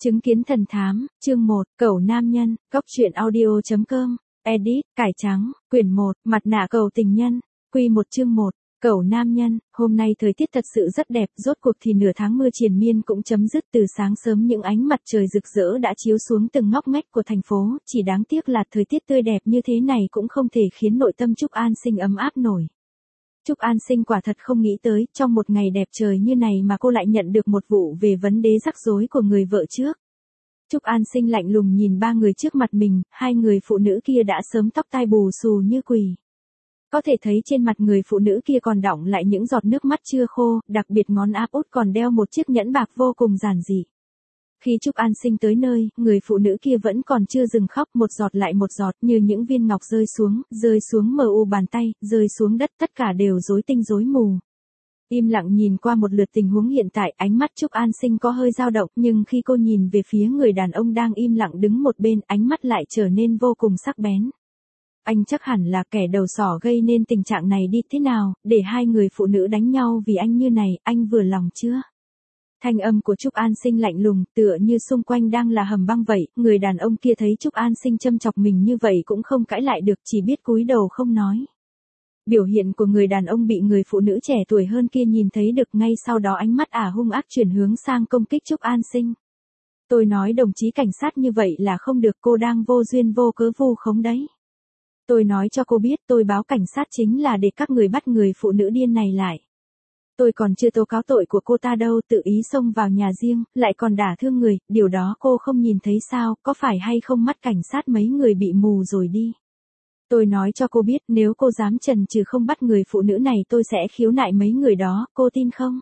Chứng kiến thần thám, chương 1, Cẩu nam nhân, góc truyện audio.com, edit, cải trắng, quyển 1, mặt nạ cầu tình nhân, quy 1 chương 1, Cẩu nam nhân. Hôm nay thời tiết thật sự rất đẹp, rốt cuộc thì nửa tháng mưa triền miên cũng chấm dứt, từ sáng sớm những ánh mặt trời rực rỡ đã chiếu xuống từng ngóc ngách của thành phố, chỉ đáng tiếc là thời tiết tươi đẹp như thế này cũng không thể khiến nội tâm Trúc An Sinh ấm áp nổi. Trúc An Sinh quả thật không nghĩ tới, trong một ngày đẹp trời như này mà cô lại nhận được một vụ về vấn đề rắc rối của người vợ trước. Trúc An Sinh lạnh lùng nhìn ba người trước mặt mình, hai người phụ nữ kia đã sớm tóc tai bù xù như quỷ. Có thể thấy trên mặt người phụ nữ kia còn đọng lại những giọt nước mắt chưa khô, đặc biệt ngón áp út còn đeo một chiếc nhẫn bạc vô cùng giản dị. Khi Trúc An Sinh tới nơi, người phụ nữ kia vẫn còn chưa dừng khóc, một giọt lại một giọt như những viên ngọc rơi xuống mờ u bàn tay, rơi xuống đất, tất cả đều rối tinh rối mù. Im lặng nhìn qua một lượt tình huống hiện tại, ánh mắt Trúc An Sinh có hơi dao động, nhưng khi cô nhìn về phía người đàn ông đang im lặng đứng một bên, ánh mắt lại trở nên vô cùng sắc bén. Anh chắc hẳn là kẻ đầu sỏ gây nên tình trạng này đi, thế nào, để hai người phụ nữ đánh nhau vì anh như này, anh vừa lòng chưa? Thanh âm của Trúc An Sinh lạnh lùng, tựa như xung quanh đang là hầm băng vậy, người đàn ông kia thấy Trúc An Sinh châm chọc mình như vậy cũng không cãi lại được, chỉ biết cúi đầu không nói. Biểu hiện của người đàn ông bị người phụ nữ trẻ tuổi hơn kia nhìn thấy được, ngay sau đó ánh mắt hung ác chuyển hướng sang công kích Trúc An Sinh. Tôi nói đồng chí cảnh sát như vậy là không được, cô đang vô duyên vô cớ vu khống đấy. Tôi nói cho cô biết, tôi báo cảnh sát chính là để các người bắt người phụ nữ điên này lại. Tôi còn chưa tố cáo tội của cô ta đâu, tự ý xông vào nhà riêng, lại còn đả thương người, điều đó cô không nhìn thấy sao, có phải hay không mắt cảnh sát mấy người bị mù rồi đi. Tôi nói cho cô biết, nếu cô dám chần chừ không bắt người phụ nữ này tôi sẽ khiếu nại mấy người đó, cô tin không?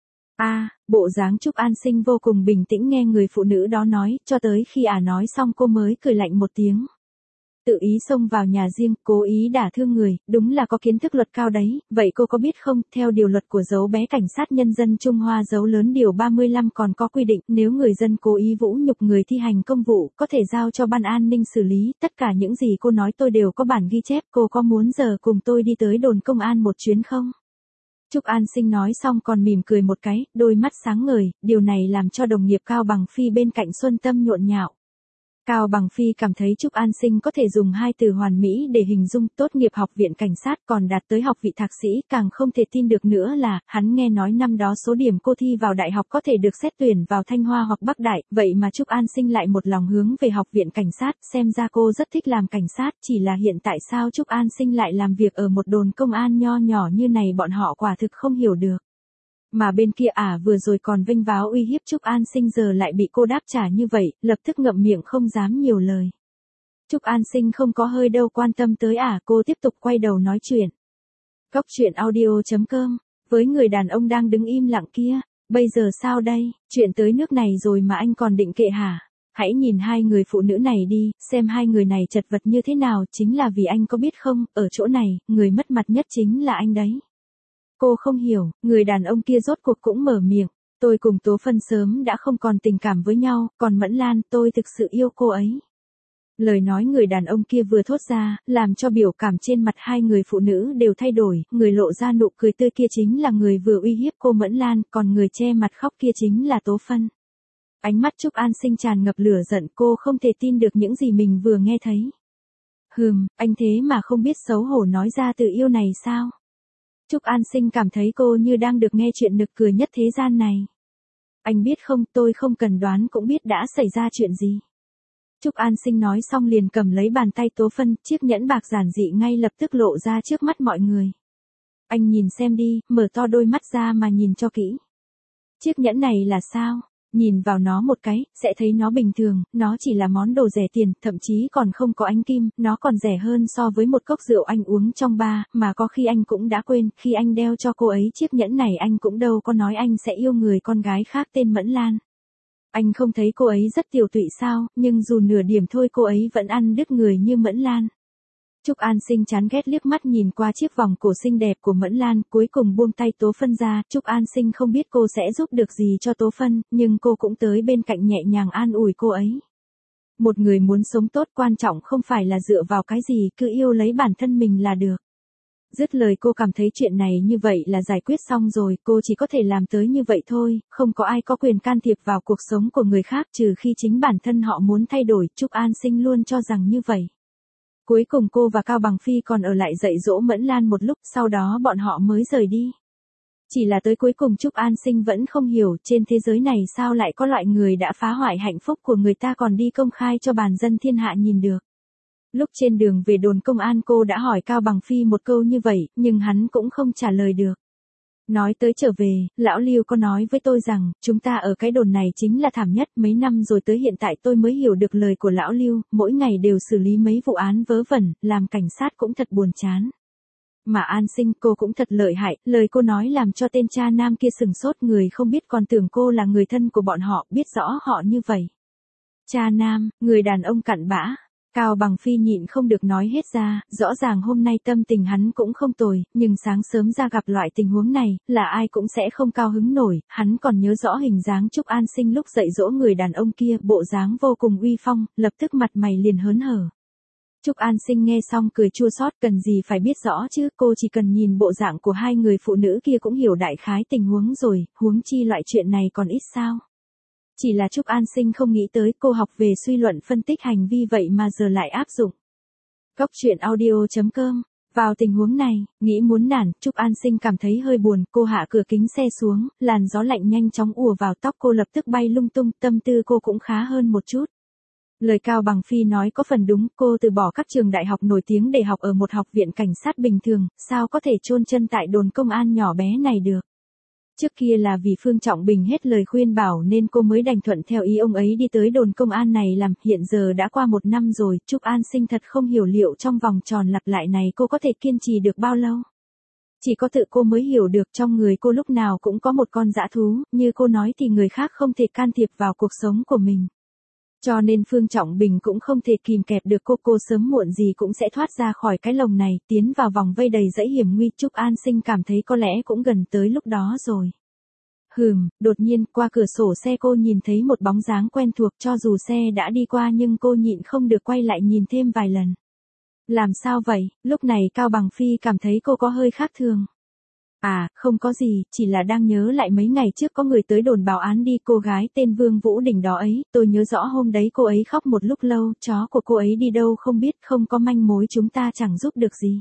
Bộ dáng Trúc An Sinh vô cùng bình tĩnh nghe người phụ nữ đó nói, cho tới khi nói xong cô mới cười lạnh một tiếng. Tự ý xông vào nhà riêng, cố ý đả thương người, đúng là có kiến thức luật cao đấy, vậy cô có biết không, theo điều luật của dấu bé cảnh sát nhân dân Trung Hoa dấu lớn điều 35 còn có quy định, nếu người dân cố ý vũ nhục người thi hành công vụ, có thể giao cho ban an ninh xử lý, tất cả những gì cô nói tôi đều có bản ghi chép, cô có muốn giờ cùng tôi đi tới đồn công an một chuyến không? Trúc An Sinh nói xong còn mỉm cười một cái, đôi mắt sáng ngời, điều này làm cho đồng nghiệp Cao Bằng Phi bên cạnh Xuân Tâm nhộn nhạo. Cao Bằng Phi cảm thấy Trúc An Sinh có thể dùng hai từ hoàn mỹ để hình dung, tốt nghiệp học viện cảnh sát còn đạt tới học vị thạc sĩ, càng không thể tin được nữa là, hắn nghe nói năm đó số điểm cô thi vào đại học có thể được xét tuyển vào Thanh Hoa hoặc Bắc Đại, vậy mà Trúc An Sinh lại một lòng hướng về học viện cảnh sát, xem ra cô rất thích làm cảnh sát, chỉ là hiện tại sao Trúc An Sinh lại làm việc ở một đồn công an nho nhỏ như này bọn họ quả thực không hiểu được. Mà bên kia vừa rồi còn vênh váo uy hiếp Trúc An Sinh giờ lại bị cô đáp trả như vậy, lập tức ngậm miệng không dám nhiều lời. Trúc An Sinh không có hơi đâu quan tâm tới cô tiếp tục quay đầu nói chuyện. Góc truyện audio.com, với người đàn ông đang đứng im lặng kia, bây giờ sao đây, chuyện tới nước này rồi mà anh còn định kệ hả? Hãy nhìn hai người phụ nữ này đi, xem hai người này chật vật như thế nào, chính là vì anh có biết không, ở chỗ này, người mất mặt nhất chính là anh đấy. Cô không hiểu, người đàn ông kia rốt cuộc cũng mở miệng, tôi cùng Tố Phân sớm đã không còn tình cảm với nhau, còn Mẫn Lan, tôi thực sự yêu cô ấy. Lời nói người đàn ông kia vừa thốt ra, làm cho biểu cảm trên mặt hai người phụ nữ đều thay đổi, người lộ ra nụ cười tươi kia chính là người vừa uy hiếp cô Mẫn Lan, còn người che mặt khóc kia chính là Tố Phân. Ánh mắt Trúc An Sinh tràn ngập lửa giận, cô không thể tin được những gì mình vừa nghe thấy. Anh thế mà không biết xấu hổ nói ra từ yêu này sao? Trúc An Sinh cảm thấy cô như đang được nghe chuyện nực cười nhất thế gian này. Anh biết không, tôi không cần đoán cũng biết đã xảy ra chuyện gì. Trúc An Sinh nói xong liền cầm lấy bàn tay Tố Phân, chiếc nhẫn bạc giản dị ngay lập tức lộ ra trước mắt mọi người. Anh nhìn xem đi, mở to đôi mắt ra mà nhìn cho kỹ. Chiếc nhẫn này là sao? Nhìn vào nó một cái, sẽ thấy nó bình thường, nó chỉ là món đồ rẻ tiền, thậm chí còn không có ánh kim, nó còn rẻ hơn so với một cốc rượu anh uống trong bar, mà có khi anh cũng đã quên, khi anh đeo cho cô ấy chiếc nhẫn này anh cũng đâu có nói anh sẽ yêu người con gái khác tên Mẫn Lan. Anh không thấy cô ấy rất tiểu tụy sao, nhưng dù nửa điểm thôi cô ấy vẫn ăn đứt người như Mẫn Lan. Trúc An Sinh chán ghét liếc mắt nhìn qua chiếc vòng cổ xinh đẹp của Mẫn Lan, cuối cùng buông tay Tố Phân ra, Trúc An Sinh không biết cô sẽ giúp được gì cho Tố Phân, nhưng cô cũng tới bên cạnh nhẹ nhàng an ủi cô ấy. Một người muốn sống tốt quan trọng không phải là dựa vào cái gì, cứ yêu lấy bản thân mình là được. Dứt lời cô cảm thấy chuyện này như vậy là giải quyết xong rồi, cô chỉ có thể làm tới như vậy thôi, không có ai có quyền can thiệp vào cuộc sống của người khác trừ khi chính bản thân họ muốn thay đổi, Trúc An Sinh luôn cho rằng như vậy. Cuối cùng cô và Cao Bằng Phi còn ở lại dạy dỗ Mẫn Lan một lúc, sau đó bọn họ mới rời đi. Chỉ là tới cuối cùng Trúc An Sinh vẫn không hiểu trên thế giới này sao lại có loại người đã phá hoại hạnh phúc của người ta còn đi công khai cho bàn dân thiên hạ nhìn được. Lúc trên đường về đồn công an cô đã hỏi Cao Bằng Phi một câu như vậy, nhưng hắn cũng không trả lời được. Nói tới trở về, lão Lưu có nói với tôi rằng, chúng ta ở cái đồn này chính là thảm nhất, mấy năm rồi tới hiện tại tôi mới hiểu được lời của lão Lưu, mỗi ngày đều xử lý mấy vụ án vớ vẩn, làm cảnh sát cũng thật buồn chán. Mà An Sinh cô cũng thật lợi hại, lời cô nói làm cho tên cha nam kia sừng sốt, người không biết còn tưởng cô là người thân của bọn họ, biết rõ họ như vậy. Cha nam, người đàn ông cặn bã. Cao Bằng Phi nhịn không được nói hết ra, rõ ràng hôm nay tâm tình hắn cũng không tồi, nhưng sáng sớm ra gặp loại tình huống này, là ai cũng sẽ không cao hứng nổi, hắn còn nhớ rõ hình dáng Trúc An Sinh lúc dạy dỗ người đàn ông kia, bộ dáng vô cùng uy phong, lập tức mặt mày liền hớn hở. Trúc An Sinh nghe xong cười chua xót, cần gì phải biết rõ chứ, cô chỉ cần nhìn bộ dạng của hai người phụ nữ kia cũng hiểu đại khái tình huống rồi, huống chi loại chuyện này còn ít sao. Chỉ là Trúc An Sinh không nghĩ tới cô học về suy luận phân tích hành vi vậy mà giờ lại áp dụng. Góc truyện audio.com. Vào tình huống này, nghĩ muốn nản, Trúc An Sinh cảm thấy hơi buồn, cô hạ cửa kính xe xuống, làn gió lạnh nhanh chóng ùa vào tóc cô lập tức bay lung tung, tâm tư cô cũng khá hơn một chút. Lời Cao Bằng Phi nói có phần đúng, cô từ bỏ các trường đại học nổi tiếng để học ở một học viện cảnh sát bình thường, sao có thể chôn chân tại đồn công an nhỏ bé này được. Trước kia là vì Phương Trọng Bình hết lời khuyên bảo nên cô mới đành thuận theo ý ông ấy đi tới đồn công an này làm, hiện giờ đã qua 1 năm rồi, Trúc An Sinh thật không hiểu liệu trong vòng tròn lặp lại này cô có thể kiên trì được bao lâu. Chỉ có tự cô mới hiểu được trong người cô lúc nào cũng có một con dã thú, như cô nói thì người khác không thể can thiệp vào cuộc sống của mình. Cho nên Phương Trọng Bình cũng không thể kìm kẹp được cô sớm muộn gì cũng sẽ thoát ra khỏi cái lồng này, tiến vào vòng vây đầy dẫy hiểm nguy. Trúc An Sinh cảm thấy có lẽ cũng gần tới lúc đó rồi. Đột nhiên qua cửa sổ xe cô nhìn thấy một bóng dáng quen thuộc, cho dù xe đã đi qua nhưng cô nhịn không được quay lại nhìn thêm vài lần. Làm sao vậy? Lúc này Cao Bằng Phi cảm thấy cô có hơi khác thường. À, không có gì, chỉ là đang nhớ lại mấy ngày trước có người tới đồn báo án đi, cô gái tên Vương Vũ Đình đó ấy, tôi nhớ rõ hôm đấy cô ấy khóc một lúc lâu, chó của cô ấy đi đâu không biết, không có manh mối chúng ta chẳng giúp được gì.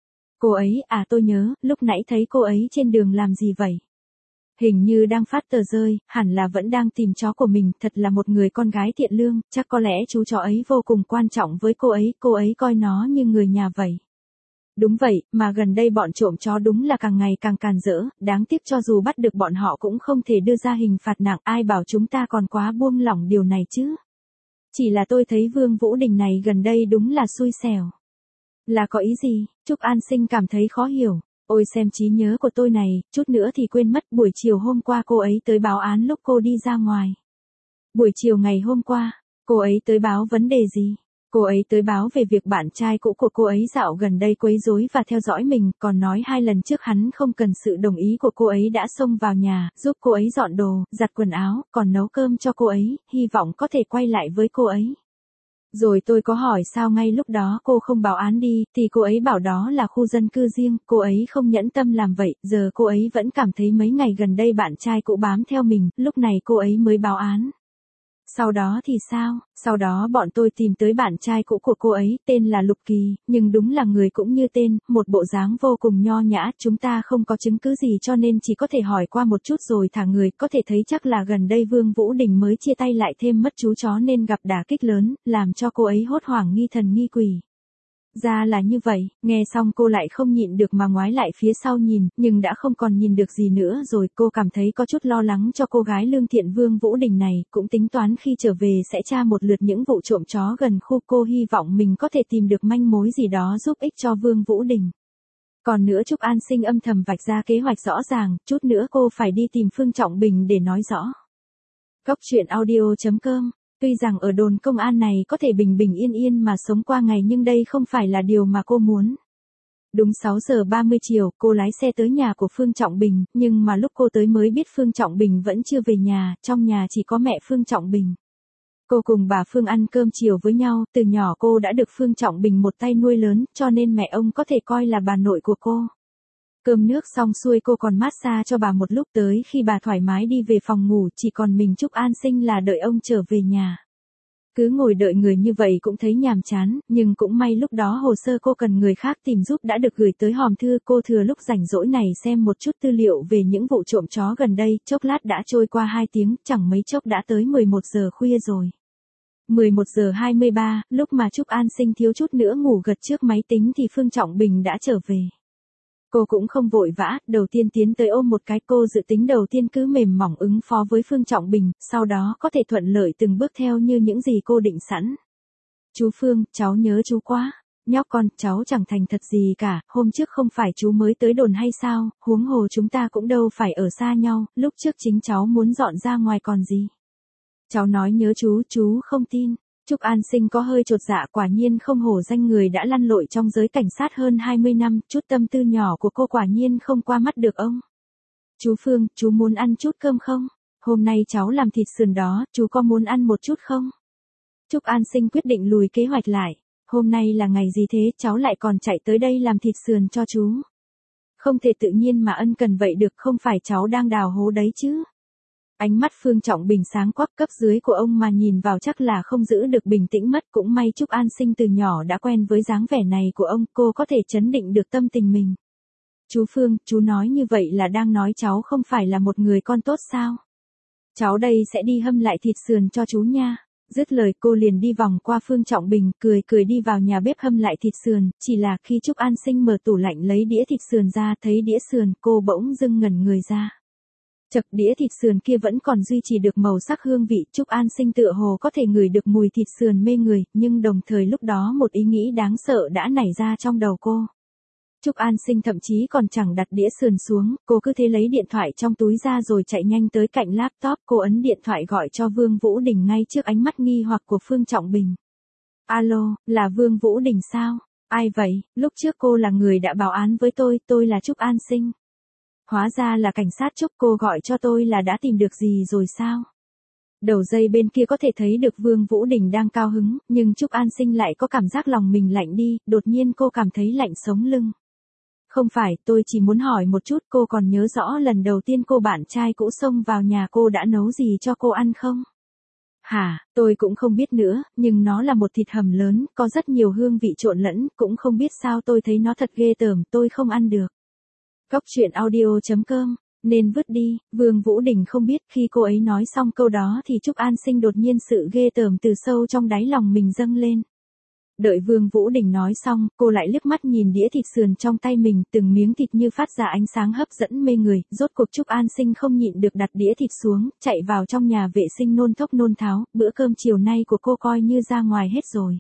Cô ấy, à tôi nhớ, lúc nãy thấy cô ấy trên đường làm gì vậy? Hình như đang phát tờ rơi, hẳn là vẫn đang tìm chó của mình, thật là một người con gái thiện lương, chắc có lẽ chú chó ấy vô cùng quan trọng với cô ấy coi nó như người nhà vậy. Đúng vậy, mà gần đây bọn trộm chó đúng là càng ngày càng càn rỡ, đáng tiếc cho dù bắt được bọn họ cũng không thể đưa ra hình phạt nặng, ai bảo chúng ta còn quá buông lỏng điều này chứ. Chỉ là tôi thấy Vương Vũ Đình này gần đây đúng là xui xẻo. Là có ý gì? Trúc An Sinh cảm thấy khó hiểu. Ôi xem trí nhớ của tôi này, chút nữa thì quên mất, buổi chiều hôm qua cô ấy tới báo án lúc cô đi ra ngoài. Buổi chiều ngày hôm qua, cô ấy tới báo vấn đề gì? Cô ấy tới báo về việc bạn trai cũ của cô ấy dạo gần đây quấy rối và theo dõi mình, còn nói 2 lần trước hắn không cần sự đồng ý của cô ấy đã xông vào nhà, giúp cô ấy dọn đồ, giặt quần áo, còn nấu cơm cho cô ấy, hy vọng có thể quay lại với cô ấy. Rồi tôi có hỏi sao ngay lúc đó cô không báo án đi, thì cô ấy bảo đó là khu dân cư riêng, cô ấy không nhẫn tâm làm vậy, giờ cô ấy vẫn cảm thấy mấy ngày gần đây bạn trai cũ bám theo mình, lúc này cô ấy mới báo án. Sau đó thì sao? Sau đó bọn tôi tìm tới bạn trai cũ của cô ấy, tên là Lục Kỳ, nhưng đúng là người cũng như tên, một bộ dáng vô cùng nho nhã, chúng ta không có chứng cứ gì cho nên chỉ có thể hỏi qua một chút rồi thả người, có thể thấy chắc là gần đây Vương Vũ Đình mới chia tay lại thêm mất chú chó nên gặp đả kích lớn, làm cho cô ấy hốt hoảng nghi thần nghi quỷ. Ra là như vậy, nghe xong cô lại không nhịn được mà ngoái lại phía sau nhìn, nhưng đã không còn nhìn được gì nữa rồi, cô cảm thấy có chút lo lắng cho cô gái lương thiện Vương Vũ Đình này, cũng tính toán khi trở về sẽ tra một lượt những vụ trộm chó gần khu, cô hy vọng mình có thể tìm được manh mối gì đó giúp ích cho Vương Vũ Đình. Còn nữa Trúc An Sinh âm thầm vạch ra kế hoạch rõ ràng, chút nữa cô phải đi tìm Phương Trọng Bình để nói rõ. Góc truyện audio.com. Tuy rằng ở đồn công an này có thể bình bình yên yên mà sống qua ngày nhưng đây không phải là điều mà cô muốn. Đúng 6 giờ 30 chiều, cô lái xe tới nhà của Phương Trọng Bình, nhưng mà lúc cô tới mới biết Phương Trọng Bình vẫn chưa về nhà, trong nhà chỉ có mẹ Phương Trọng Bình. Cô cùng bà Phương ăn cơm chiều với nhau, từ nhỏ cô đã được Phương Trọng Bình một tay nuôi lớn, cho nên mẹ ông có thể coi là bà nội của cô. Cơm nước xong xuôi cô còn massage cho bà một lúc, tới khi bà thoải mái đi về phòng ngủ, chỉ còn mình Trúc An Sinh là đợi ông trở về nhà. Cứ ngồi đợi người như vậy cũng thấy nhàm chán, nhưng cũng may lúc đó hồ sơ cô cần người khác tìm giúp đã được gửi tới hòm thư, cô thừa lúc rảnh rỗi này xem một chút tư liệu về những vụ trộm chó gần đây, chốc lát đã trôi qua 2 tiếng, chẳng mấy chốc đã tới 11 giờ khuya rồi. 11 giờ 23, lúc mà Trúc An Sinh thiếu chút nữa ngủ gật trước máy tính thì Phương Trọng Bình đã trở về. Cô cũng không vội vã, đầu tiên tiến tới ôm một cái, cô dự tính đầu tiên cứ mềm mỏng ứng phó với Phương Trọng Bình, sau đó có thể thuận lợi từng bước theo như những gì cô định sẵn. Chú Phương, cháu nhớ chú quá. Nhóc con, cháu chẳng thành thật gì cả, hôm trước không phải chú mới tới đồn hay sao, huống hồ chúng ta cũng đâu phải ở xa nhau, lúc trước chính cháu muốn dọn ra ngoài còn gì. Cháu nói nhớ chú không tin. Trúc An Sinh có hơi chột dạ, quả nhiên không hổ danh người đã lăn lội trong giới cảnh sát hơn 20 năm, chút tâm tư nhỏ của cô quả nhiên không qua mắt được ông. Chú Phương, chú muốn ăn chút cơm không? Hôm nay cháu làm thịt sườn đó, chú có muốn ăn một chút không? Trúc An Sinh quyết định lùi kế hoạch lại. Hôm nay là ngày gì thế, cháu lại còn chạy tới đây làm thịt sườn cho chú? Không thể tự nhiên mà ân cần vậy được, không phải cháu đang đào hố đấy chứ? Ánh mắt Phương Trọng Bình sáng quắc, cấp dưới của ông mà nhìn vào chắc là không giữ được bình tĩnh mất, cũng may Trúc An Sinh từ nhỏ đã quen với dáng vẻ này của ông, cô có thể trấn định được tâm tình mình. Chú Phương, chú nói như vậy là đang nói cháu không phải là một người con tốt sao? Cháu đây sẽ đi hâm lại thịt sườn cho chú nha. Dứt lời cô liền đi vòng qua Phương Trọng Bình, cười đi vào nhà bếp hâm lại thịt sườn, chỉ là khi Trúc An Sinh mở tủ lạnh lấy đĩa thịt sườn ra, thấy đĩa sườn, cô bỗng dưng ngẩn người ra. Chật, đĩa thịt sườn kia vẫn còn duy trì được màu sắc hương vị, Trúc An Sinh tựa hồ có thể ngửi được mùi thịt sườn mê người, nhưng đồng thời lúc đó một ý nghĩ đáng sợ đã nảy ra trong đầu cô. Trúc An Sinh thậm chí còn chẳng đặt đĩa sườn xuống, cô cứ thế lấy điện thoại trong túi ra rồi chạy nhanh tới cạnh laptop, cô ấn điện thoại gọi cho Vương Vũ Đình ngay trước ánh mắt nghi hoặc của Phương Trọng Bình. Alo, là Vương Vũ Đình sao? Ai vậy? Lúc trước cô là người đã báo án với tôi là Trúc An Sinh. Hóa ra là cảnh sát Trúc, cô gọi cho tôi là đã tìm được gì rồi sao? Đầu dây bên kia có thể thấy được Vương Vũ Đình đang cao hứng, nhưng Trúc An Sinh lại có cảm giác lòng mình lạnh đi, đột nhiên cô cảm thấy lạnh sống lưng. Không phải, tôi chỉ muốn hỏi một chút, cô còn nhớ rõ lần đầu tiên cô bạn trai cũ xông vào nhà cô đã nấu gì cho cô ăn không? Hả, tôi cũng không biết nữa, nhưng nó là một thịt hầm lớn, có rất nhiều hương vị trộn lẫn, cũng không biết sao tôi thấy nó thật ghê tởm, tôi không ăn được. Góc truyện audio.com, nên vứt đi, Vương Vũ Đình không biết khi cô ấy nói xong câu đó thì Trúc An Sinh đột nhiên sự ghê tởm từ sâu trong đáy lòng mình dâng lên. Đợi Vương Vũ Đình nói xong, cô lại liếc mắt nhìn đĩa thịt sườn trong tay mình, từng miếng thịt như phát ra ánh sáng hấp dẫn mê người, rốt cuộc Trúc An Sinh không nhịn được đặt đĩa thịt xuống, chạy vào trong nhà vệ sinh nôn thốc nôn tháo, bữa cơm chiều nay của cô coi như ra ngoài hết rồi.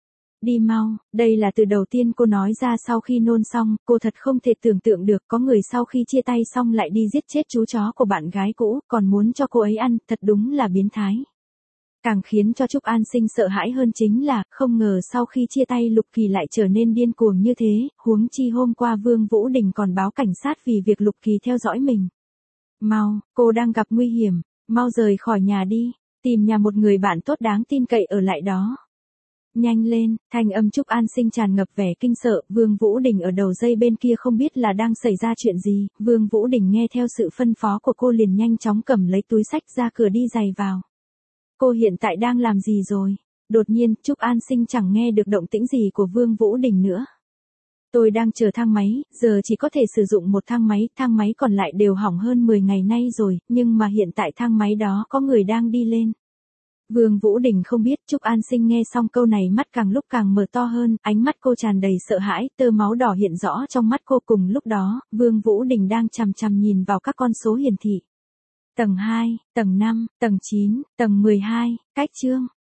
Đi mau, đây là từ đầu tiên cô nói ra sau khi nôn xong, cô thật không thể tưởng tượng được có người sau khi chia tay xong lại đi giết chết chú chó của bạn gái cũ, còn muốn cho cô ấy ăn, thật đúng là biến thái. Càng khiến cho Trúc An Sinh sợ hãi hơn chính là, không ngờ sau khi chia tay Lục Kỳ lại trở nên điên cuồng như thế, huống chi hôm qua Vương Vũ Đình còn báo cảnh sát vì việc Lục Kỳ theo dõi mình. Mau, cô đang gặp nguy hiểm, mau rời khỏi nhà đi, tìm nhà một người bạn tốt đáng tin cậy ở lại đó. Nhanh lên, thanh âm Trúc An Sinh tràn ngập vẻ kinh sợ, Vương Vũ Đình ở đầu dây bên kia không biết là đang xảy ra chuyện gì, Vương Vũ Đình nghe theo sự phân phó của cô liền nhanh chóng cầm lấy túi xách ra cửa đi giày vào. Cô hiện tại đang làm gì rồi? Đột nhiên, Trúc An Sinh chẳng nghe được động tĩnh gì của Vương Vũ Đình nữa. Tôi đang chờ thang máy, giờ chỉ có thể sử dụng một thang máy còn lại đều hỏng hơn 10 ngày nay rồi, nhưng mà hiện tại thang máy đó có người đang đi lên. Vương Vũ Đình không biết, Trúc An Sinh nghe xong câu này mắt càng lúc càng mở to hơn, ánh mắt cô tràn đầy sợ hãi, tơ máu đỏ hiện rõ trong mắt cô. Cùng lúc đó, Vương Vũ Đình đang chằm chằm nhìn vào các con số hiển thị. Tầng 2, tầng 5, tầng 9, tầng 12, cách chương.